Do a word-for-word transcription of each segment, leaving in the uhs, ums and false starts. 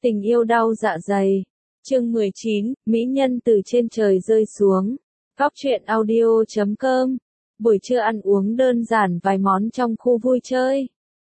Tình yêu đau dạ dày. Chương mười chín, Mỹ nhân từ trên trời rơi xuống. Góc truyện audio chấm com. Buổi trưa ăn uống đơn giản vài món trong khu vui chơi.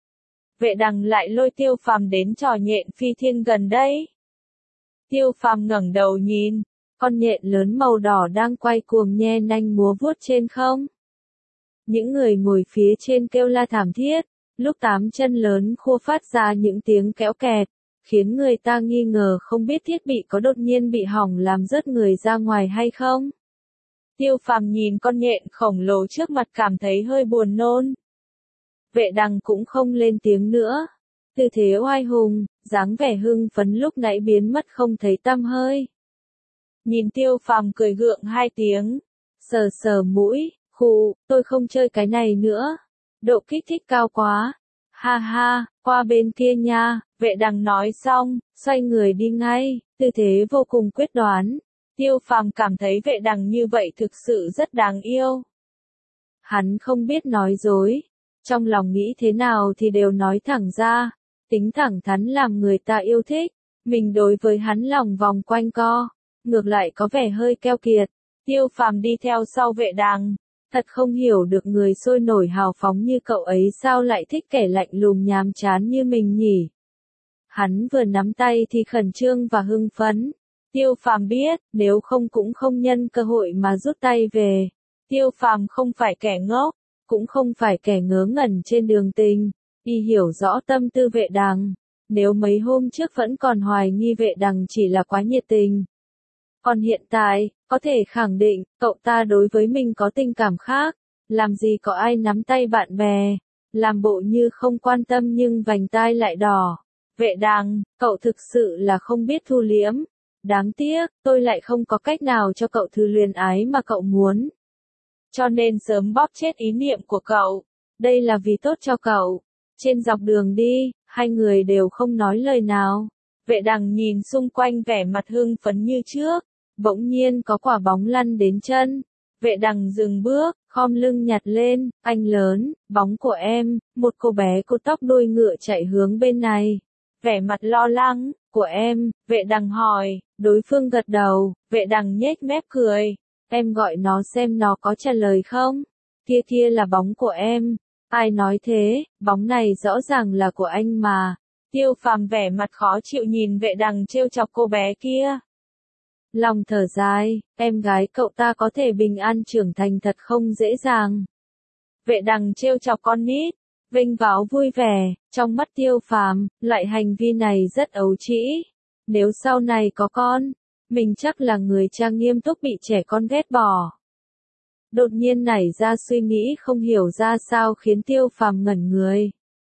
Vệ Đằng lại lôi Tiêu Phàm đến trò nhện phi thiên gần đây. Tiêu Phàm ngẩng đầu nhìn, con nhện lớn màu đỏ đang quay cuồng nhe nanh múa vuốt trên không. Những người ngồi phía trên kêu la thảm thiết, lúc tám chân lớn khô phát ra những tiếng kéo kẹt, khiến người ta nghi ngờ không biết thiết bị có đột nhiên bị hỏng làm rớt người ra ngoài hay không. Tiêu Phàm nhìn con nhện khổng lồ trước mặt cảm thấy hơi buồn nôn. Vệ Đằng cũng không lên tiếng nữa. Tư thế oai hùng, dáng vẻ hưng phấn lúc nãy biến mất không thấy tăm hơi. Nhìn Tiêu Phàm cười gượng hai tiếng, sờ sờ mũi, khụ, tôi không chơi cái này nữa. Độ kích thích cao quá. Ha ha, qua bên kia nha, Vệ Đằng nói xong, xoay người đi ngay, tư thế vô cùng quyết đoán. Tiêu Phàm cảm thấy Vệ Đằng như vậy thực sự rất đáng yêu. Hắn không biết nói dối, trong lòng nghĩ thế nào thì đều nói thẳng ra, tính thẳng thắn làm người ta yêu thích. Mình đối với hắn lòng vòng quanh co, ngược lại có vẻ hơi keo kiệt. Tiêu Phàm đi theo sau Vệ Đằng. Thật không hiểu được người sôi nổi hào phóng như cậu ấy sao lại thích kẻ lạnh lùng nhàm chán như mình nhỉ. Hắn vừa nắm tay thì khẩn trương và hưng phấn. Tiêu Phàm biết, nếu không cũng không nhân cơ hội mà rút tay về. Tiêu Phàm không phải kẻ ngốc, cũng không phải kẻ ngớ ngẩn trên đường tình, y hiểu rõ tâm tư Vệ Đằng. Nếu mấy hôm trước vẫn còn hoài nghi Vệ Đằng chỉ là quá nhiệt tình, còn hiện tại, có thể khẳng định, cậu ta đối với mình có tình cảm khác. Làm gì có ai nắm tay bạn bè, làm bộ như không quan tâm nhưng vành tai lại đỏ. Vệ Đằng, cậu thực sự là không biết thu liễm. Đáng tiếc, tôi lại không có cách nào cho cậu thứ luyến ái mà cậu muốn. Cho nên sớm bóp chết ý niệm của cậu. Đây là vì tốt cho cậu. Trên dọc đường đi, hai người đều không nói lời nào. Vệ Đằng nhìn xung quanh vẻ mặt hưng phấn như trước. Bỗng nhiên có quả bóng lăn đến chân. Vệ Đằng dừng bước, khom lưng nhặt lên, anh lớn, bóng của em, một cô bé cô tóc đuôi ngựa chạy hướng bên này. Vẻ mặt lo lắng, của em, Vệ Đằng hỏi, đối phương gật đầu, Vệ Đằng nhếch mép cười. Em gọi nó xem nó có trả lời không? Kia kia là bóng của em. Ai nói thế, bóng này rõ ràng là của anh mà. Tiêu Phàm vẻ mặt khó chịu nhìn Vệ Đằng trêu chọc cô bé kia. Lòng thở dài, em gái cậu ta có thể bình an trưởng thành thật không dễ dàng. Vệ Đằng trêu chọc con nít, vênh váo vui vẻ, trong mắt Tiêu Phàm, loại hành vi này rất ấu trĩ. Nếu sau này có con, mình chắc là người cha nghiêm túc bị trẻ con ghét bỏ. Đột nhiên nảy ra suy nghĩ không hiểu ra sao khiến Tiêu Phàm ngẩn người.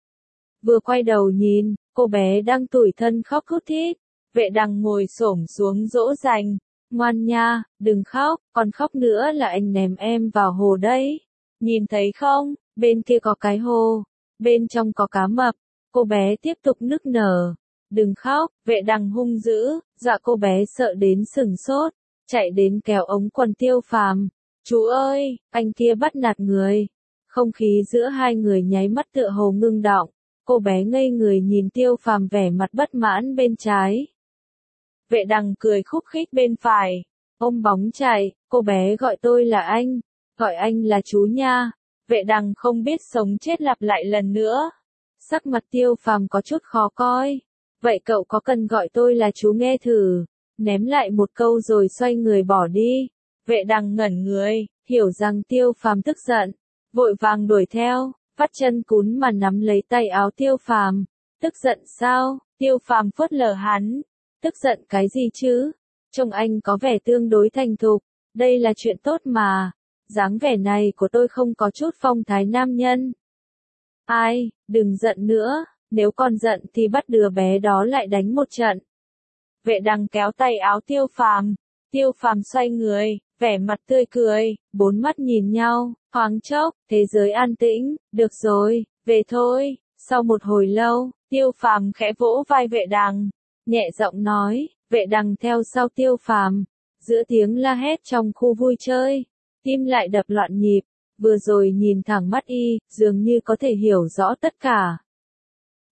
Vừa quay đầu nhìn, cô bé đang tủi thân khóc thút thít. Vệ Đằng ngồi xổm xuống dỗ dành, ngoan nha, đừng khóc, còn khóc nữa là anh ném em vào hồ đấy. Nhìn thấy không, bên kia có cái hồ, bên trong có cá mập. Cô bé tiếp tục nức nở. Đừng khóc, Vệ Đằng hung dữ, dọa cô bé sợ đến sừng sốt, chạy đến kéo ống quần Tiêu Phàm. Chú ơi, anh kia bắt nạt người. Không khí giữa hai người nháy mắt tựa hồ ngưng đọng. Cô bé ngây người nhìn Tiêu Phàm vẻ mặt bất mãn bên trái. Vệ Đằng cười khúc khích bên phải, ôm bóng chạy, cô bé gọi tôi là anh, gọi anh là chú nha. Vệ Đằng không biết sống chết lặp lại lần nữa. Sắc mặt Tiêu Phàm có chút khó coi. Vậy cậu có cần gọi tôi là chú nghe thử? Ném lại một câu rồi xoay người bỏ đi. Vệ Đằng ngẩn người, hiểu rằng Tiêu Phàm tức giận, vội vàng đuổi theo, vắt chân cún mà nắm lấy tay áo Tiêu Phàm. Tức giận sao? Tiêu Phàm phớt lờ hắn. Tức giận cái gì chứ? Trông anh có vẻ tương đối thành thục, đây là chuyện tốt mà. Dáng vẻ này của tôi không có chút phong thái nam nhân. Ai, đừng giận nữa, nếu còn giận thì bắt đứa bé đó lại đánh một trận. Vệ Đằng kéo tay áo Tiêu Phàm, Tiêu Phàm xoay người, vẻ mặt tươi cười, bốn mắt nhìn nhau, thoáng chốc, thế giới an tĩnh, được rồi, về thôi. Sau một hồi lâu, Tiêu Phàm khẽ vỗ vai Vệ Đằng, nhẹ giọng nói. Vệ Đằng theo sau Tiêu Phàm, giữa tiếng la hét trong khu vui chơi, tim lại đập loạn nhịp. Vừa rồi nhìn thẳng mắt y, dường như có thể hiểu rõ tất cả.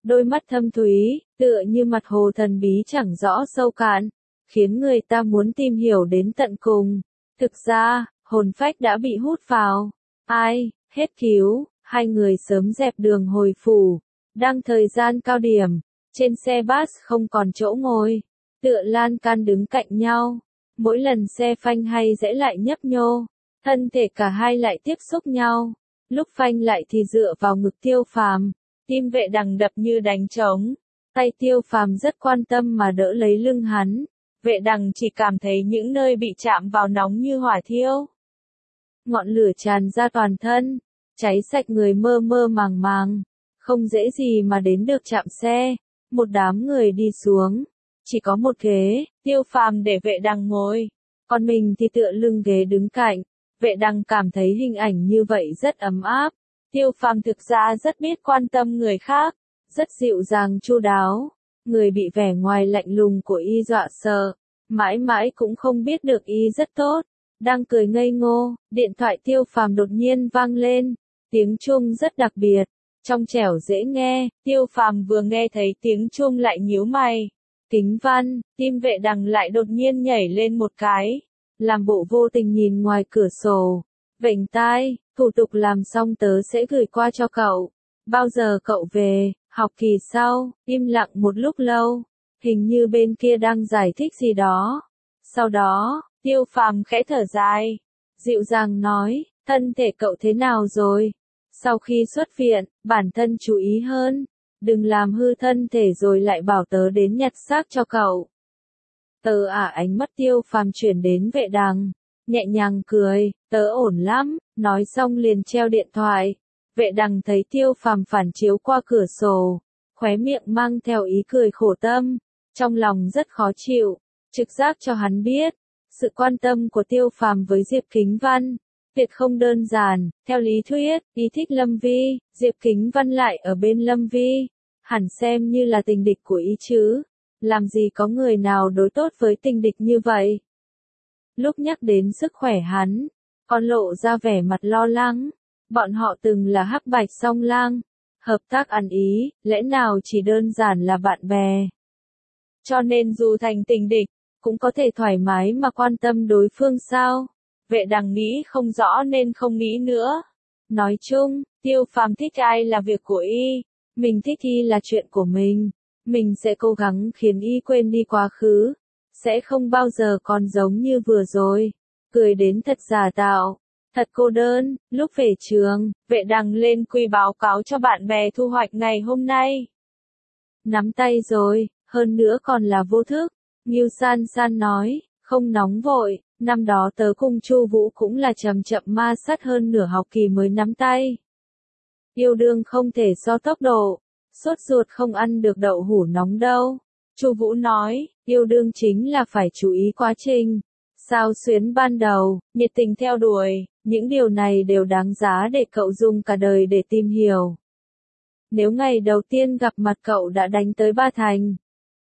đôi mắt thâm thúy, tựa như mặt hồ thần bí chẳng rõ sâu cạn, khiến người ta muốn tìm hiểu đến tận cùng. Thực ra, hồn phách đã bị hút vào. Ai, hết cứu, hai người sớm dẹp đường hồi phủ. Đang thời gian cao điểm, trên xe bus không còn chỗ ngồi, tựa lan can đứng cạnh nhau. Mỗi lần xe phanh hay rẽ lại nhấp nhô, thân thể cả hai lại tiếp xúc nhau. Lúc phanh lại thì dựa vào ngực Tiêu Phàm, tim Vệ Đằng đập như đánh trống. Tay Tiêu Phàm rất quan tâm mà đỡ lấy lưng hắn. Vệ Đằng chỉ cảm thấy những nơi bị chạm vào nóng như hỏa thiêu. Ngọn lửa tràn ra toàn thân, cháy sạch người mơ mơ màng màng. Không dễ gì mà đến được trạm xe. Một đám người đi xuống, chỉ có một ghế, Tiêu Phàm để Vệ Đằng ngồi, còn mình thì tựa lưng ghế đứng cạnh. Vệ Đằng cảm thấy hình ảnh như vậy rất ấm áp. Tiêu Phàm thực ra rất biết quan tâm người khác, rất dịu dàng chu đáo. Người bị vẻ ngoài lạnh lùng của y dọa sợ, mãi mãi cũng không biết được y rất tốt. Đang cười ngây ngô, điện thoại Tiêu Phàm đột nhiên vang lên, tiếng chuông rất đặc biệt, trong trẻo dễ nghe. Tiêu Phàm vừa nghe thấy tiếng chuông lại nhíu mày. Kính Văn, tim Vệ Đằng lại đột nhiên nhảy lên một cái, làm bộ vô tình nhìn ngoài cửa sổ. Vểnh tai, thủ tục làm xong tớ sẽ gửi qua cho cậu. Bao giờ cậu về, học kỳ sau? Im lặng một lúc lâu, hình như bên kia đang giải thích gì đó. Sau đó, Tiêu Phàm khẽ thở dài, dịu dàng nói, thân thể cậu thế nào rồi? Sau khi xuất viện, bản thân chú ý hơn, đừng làm hư thân thể rồi lại bảo tớ đến nhặt xác cho cậu. Tớ à, ánh mắt Tiêu Phàm chuyển đến Vệ Đằng, nhẹ nhàng cười, tớ ổn lắm, nói xong liền treo điện thoại. Vệ Đằng thấy Tiêu Phàm phản chiếu qua cửa sổ, khóe miệng mang theo ý cười khổ tâm, trong lòng rất khó chịu, trực giác cho hắn biết, sự quan tâm của Tiêu Phàm với Diệp Kính Văn, việc không đơn giản. Theo lý thuyết, y thích Lâm Vi, Diệp Kính Văn lại ở bên Lâm Vi, hẳn xem như là tình địch của y chứ, làm gì có người nào đối tốt với tình địch như vậy. Lúc nhắc đến sức khỏe hắn, còn lộ ra vẻ mặt lo lắng, bọn họ từng là hắc bạch song lang, hợp tác ăn ý, lẽ nào chỉ đơn giản là bạn bè. Cho nên dù thành tình địch, cũng có thể thoải mái mà quan tâm đối phương sao? Vệ Đằng nghĩ không rõ nên không nghĩ nữa. Nói chung, Tiêu Phàm thích ai là việc của y, mình thích y là chuyện của mình. Mình sẽ cố gắng khiến y quên đi quá khứ, sẽ không bao giờ còn giống như vừa rồi. Cười đến thật giả tạo, thật cô đơn. Lúc về trường, Vệ Đằng lên quy báo cáo cho bạn bè thu hoạch ngày hôm nay. Nắm tay rồi, hơn nữa còn là vô thức. Ngưu San San nói, không nóng vội, năm đó tớ cùng Chu Vũ cũng là chậm chậm ma sát hơn nửa học kỳ mới nắm tay. Yêu đương không thể so tốc độ, sốt ruột không ăn được đậu hũ nóng đâu. Chu Vũ nói, yêu đương chính là phải chú ý quá trình, sao xuyến ban đầu, nhiệt tình theo đuổi, những điều này đều đáng giá để cậu dùng cả đời để tìm hiểu. Nếu ngày đầu tiên gặp mặt cậu đã đánh tới ba thành,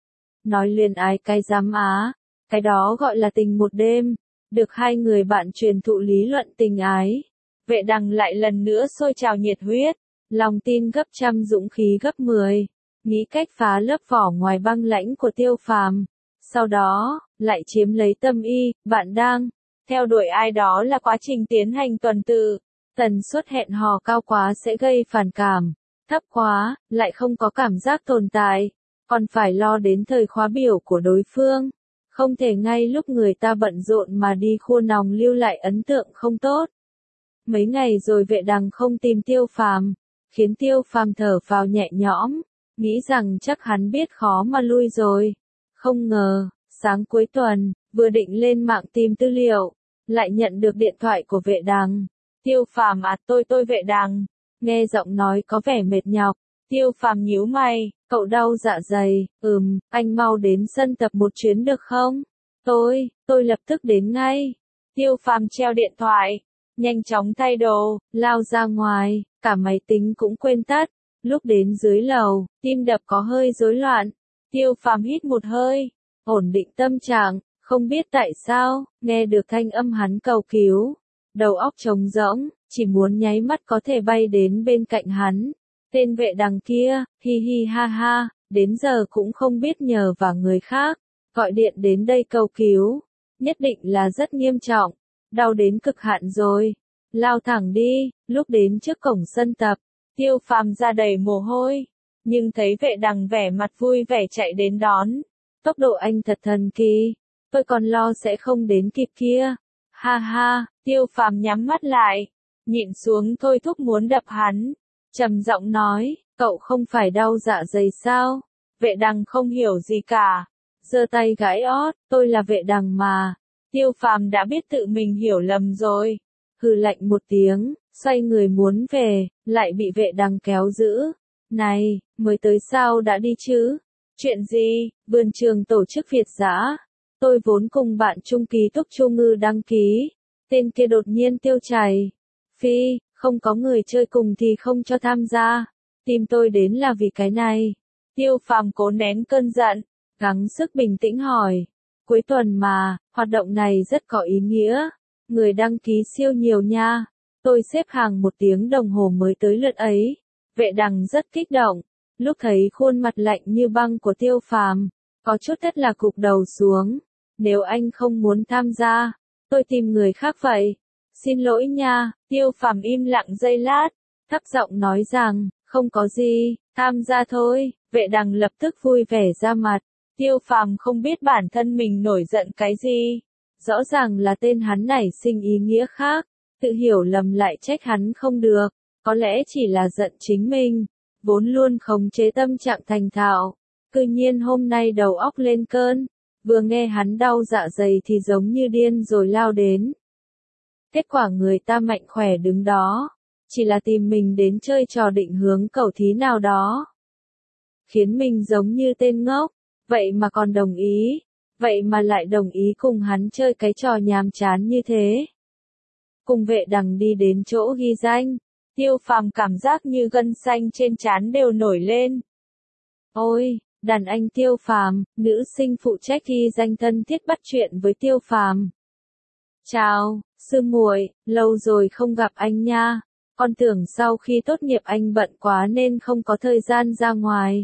nói luyến ái cái dám á, cái đó gọi là tình một đêm, được hai người bạn truyền thụ lý luận tình ái. Vệ Đằng lại lần nữa sôi trào nhiệt huyết, lòng tin gấp trăm dũng khí gấp mười, nghĩ cách phá lớp vỏ ngoài băng lãnh của Tiêu Phàm. Sau đó, lại chiếm lấy tâm y. Bạn đang theo đuổi ai đó là quá trình tiến hành tuần tự, tần suất hẹn hò cao quá sẽ gây phản cảm, thấp quá, lại không có cảm giác tồn tại, còn phải lo đến thời khóa biểu của đối phương. Không thể ngay lúc người ta bận rộn mà đi khua nòng lưu lại ấn tượng không tốt. Mấy ngày rồi Vệ Đằng không tìm Tiêu Phàm, khiến Tiêu Phàm thở phào nhẹ nhõm, nghĩ rằng chắc hắn biết khó mà lui rồi. Không ngờ, sáng cuối tuần, vừa định lên mạng tìm tư liệu, lại nhận được điện thoại của Vệ Đằng. Tiêu Phàm à, tôi tôi Vệ Đằng. Nghe giọng nói có vẻ mệt nhọc, Tiêu Phàm nhíu mày, cậu đau dạ dày, ừm, anh mau đến sân tập một chuyến được không? Tôi, tôi lập tức đến ngay. Tiêu Phàm treo điện thoại, nhanh chóng thay đồ, lao ra ngoài, cả máy tính cũng quên tắt. Lúc đến dưới lầu, tim đập có hơi rối loạn. Tiêu Phàm hít một hơi, ổn định tâm trạng, không biết tại sao, nghe được thanh âm hắn cầu cứu. Đầu óc trống rỗng, chỉ muốn nháy mắt có thể bay đến bên cạnh hắn. Tên vệ đằng kia, hi hi ha ha, đến giờ cũng không biết nhờ vào người khác, gọi điện đến đây cầu cứu, nhất định là rất nghiêm trọng, đau đến cực hạn rồi, lao thẳng đi, lúc đến trước cổng sân tập, Tiêu Phàm ra đầy mồ hôi, nhưng thấy vệ đằng vẻ mặt vui vẻ chạy đến đón, tốc độ anh thật thần kỳ, tôi còn lo sẽ không đến kịp kia, ha ha, Tiêu Phàm nhắm mắt lại, nhịn xuống thôi thúc muốn đập hắn, trầm giọng nói, cậu không phải đau dạ dày sao, vệ đằng không hiểu gì cả, giơ tay gãi ót, tôi là vệ đằng mà, Tiêu Phàm đã biết tự mình hiểu lầm rồi, hừ lạnh một tiếng, xoay người muốn về, lại bị vệ đằng kéo giữ, này, mới tới sao đã đi chứ, chuyện gì, vườn trường tổ chức Việt dã, tôi vốn cùng bạn chung ký túc Chu Ngư đăng ký, tên kia đột nhiên tiêu chảy, phi, không có người chơi cùng thì không cho tham gia, tìm tôi đến là vì cái này, Tiêu Phàm cố nén cơn giận, gắng sức bình tĩnh hỏi, cuối tuần mà, hoạt động này rất có ý nghĩa, người đăng ký siêu nhiều nha, tôi xếp hàng một tiếng đồng hồ mới tới lượt ấy, vệ đằng rất kích động, lúc thấy khuôn mặt lạnh như băng của Tiêu Phàm, có chút tất là cụp đầu xuống, nếu anh không muốn tham gia, tôi tìm người khác vậy, xin lỗi nha, Tiêu Phàm im lặng giây lát, thấp giọng nói rằng, không có gì, tham gia thôi, vệ đằng lập tức vui vẻ ra mặt, Tiêu Phàm không biết bản thân mình nổi giận cái gì, rõ ràng là tên hắn nảy sinh ý nghĩa khác, tự hiểu lầm lại trách hắn không được, có lẽ chỉ là giận chính mình, vốn luôn khống chế tâm trạng thành thạo, cư nhiên hôm nay đầu óc lên cơn, vừa nghe hắn đau dạ dày thì giống như điên rồi lao đến. Kết quả người ta mạnh khỏe đứng đó, chỉ là tìm mình đến chơi trò định hướng cẩu thí nào đó. Khiến mình giống như tên ngốc, vậy mà còn đồng ý, vậy mà lại đồng ý cùng hắn chơi cái trò nhàm chán như thế. Cùng vệ đằng đi đến chỗ ghi danh, Tiêu Phàm cảm giác như gân xanh trên trán đều nổi lên. Ôi, đàn anh Tiêu Phàm, nữ sinh phụ trách ghi danh thân thiết bắt chuyện với Tiêu Phàm. Chào, sư muội, lâu rồi không gặp anh nha, con tưởng sau khi tốt nghiệp anh bận quá nên không có thời gian ra ngoài.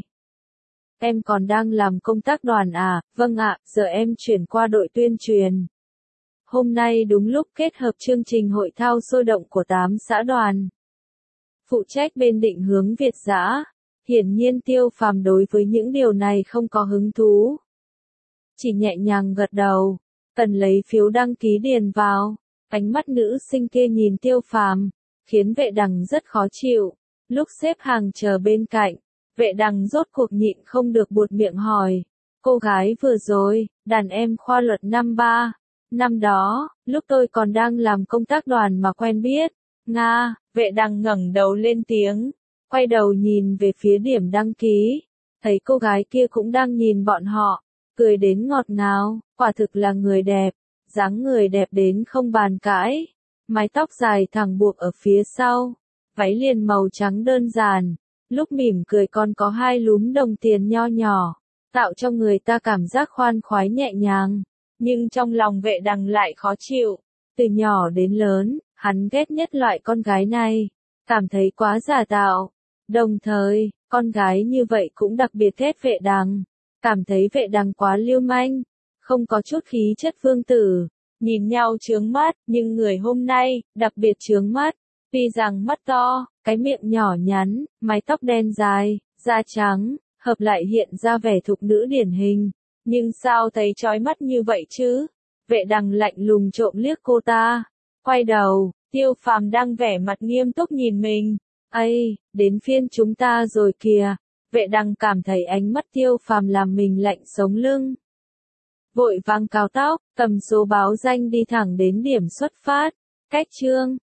Em còn đang làm công tác đoàn à, vâng ạ, giờ em chuyển qua đội tuyên truyền. Hôm nay đúng lúc kết hợp chương trình hội thao sôi động của tám xã đoàn. Phụ trách bên định hướng Việt dã, hiển nhiên Tiêu Phàm đối với những điều này không có hứng thú. Chỉ nhẹ nhàng gật đầu, cần lấy phiếu đăng ký điền vào, ánh mắt nữ sinh kia nhìn Tiêu Phàm, khiến vệ đằng rất khó chịu. Lúc xếp hàng chờ bên cạnh, vệ đằng rốt cuộc nhịn không được buột miệng hỏi, cô gái vừa rồi, đàn em khoa luật năm ba, năm đó, lúc tôi còn đang làm công tác đoàn mà quen biết, Nga, vệ đằng ngẩng đầu lên tiếng, quay đầu nhìn về phía điểm đăng ký, thấy cô gái kia cũng đang nhìn bọn họ, cười đến ngọt ngào, quả thực là người đẹp, dáng người đẹp đến không bàn cãi, mái tóc dài thẳng buộc ở phía sau, váy liền màu trắng đơn giản, lúc mỉm cười còn có hai lúm đồng tiền nho nhỏ, tạo cho người ta cảm giác khoan khoái nhẹ nhàng, nhưng trong lòng vệ đằng lại khó chịu, từ nhỏ đến lớn, hắn ghét nhất loại con gái này, cảm thấy quá giả tạo, đồng thời, con gái như vậy cũng đặc biệt ghét vệ đằng, cảm thấy vệ đằng quá lưu manh, không có chút khí chất vương tử, nhìn nhau chướng mắt, nhưng người hôm nay, đặc biệt chướng mắt, tuy rằng mắt to, cái miệng nhỏ nhắn, mái tóc đen dài, da trắng, hợp lại hiện ra vẻ thục nữ điển hình, nhưng sao thấy chói mắt như vậy chứ? Vệ đằng lạnh lùng trộm liếc cô ta, quay đầu, Tiêu Phàm đang vẻ mặt nghiêm túc nhìn mình, ây, đến phiên chúng ta rồi kìa, vệ đằng cảm thấy ánh mắt Tiêu Phàm làm mình lạnh sống lưng. Vội vàng cào tóc, cầm số báo danh đi thẳng đến điểm xuất phát, cách chương.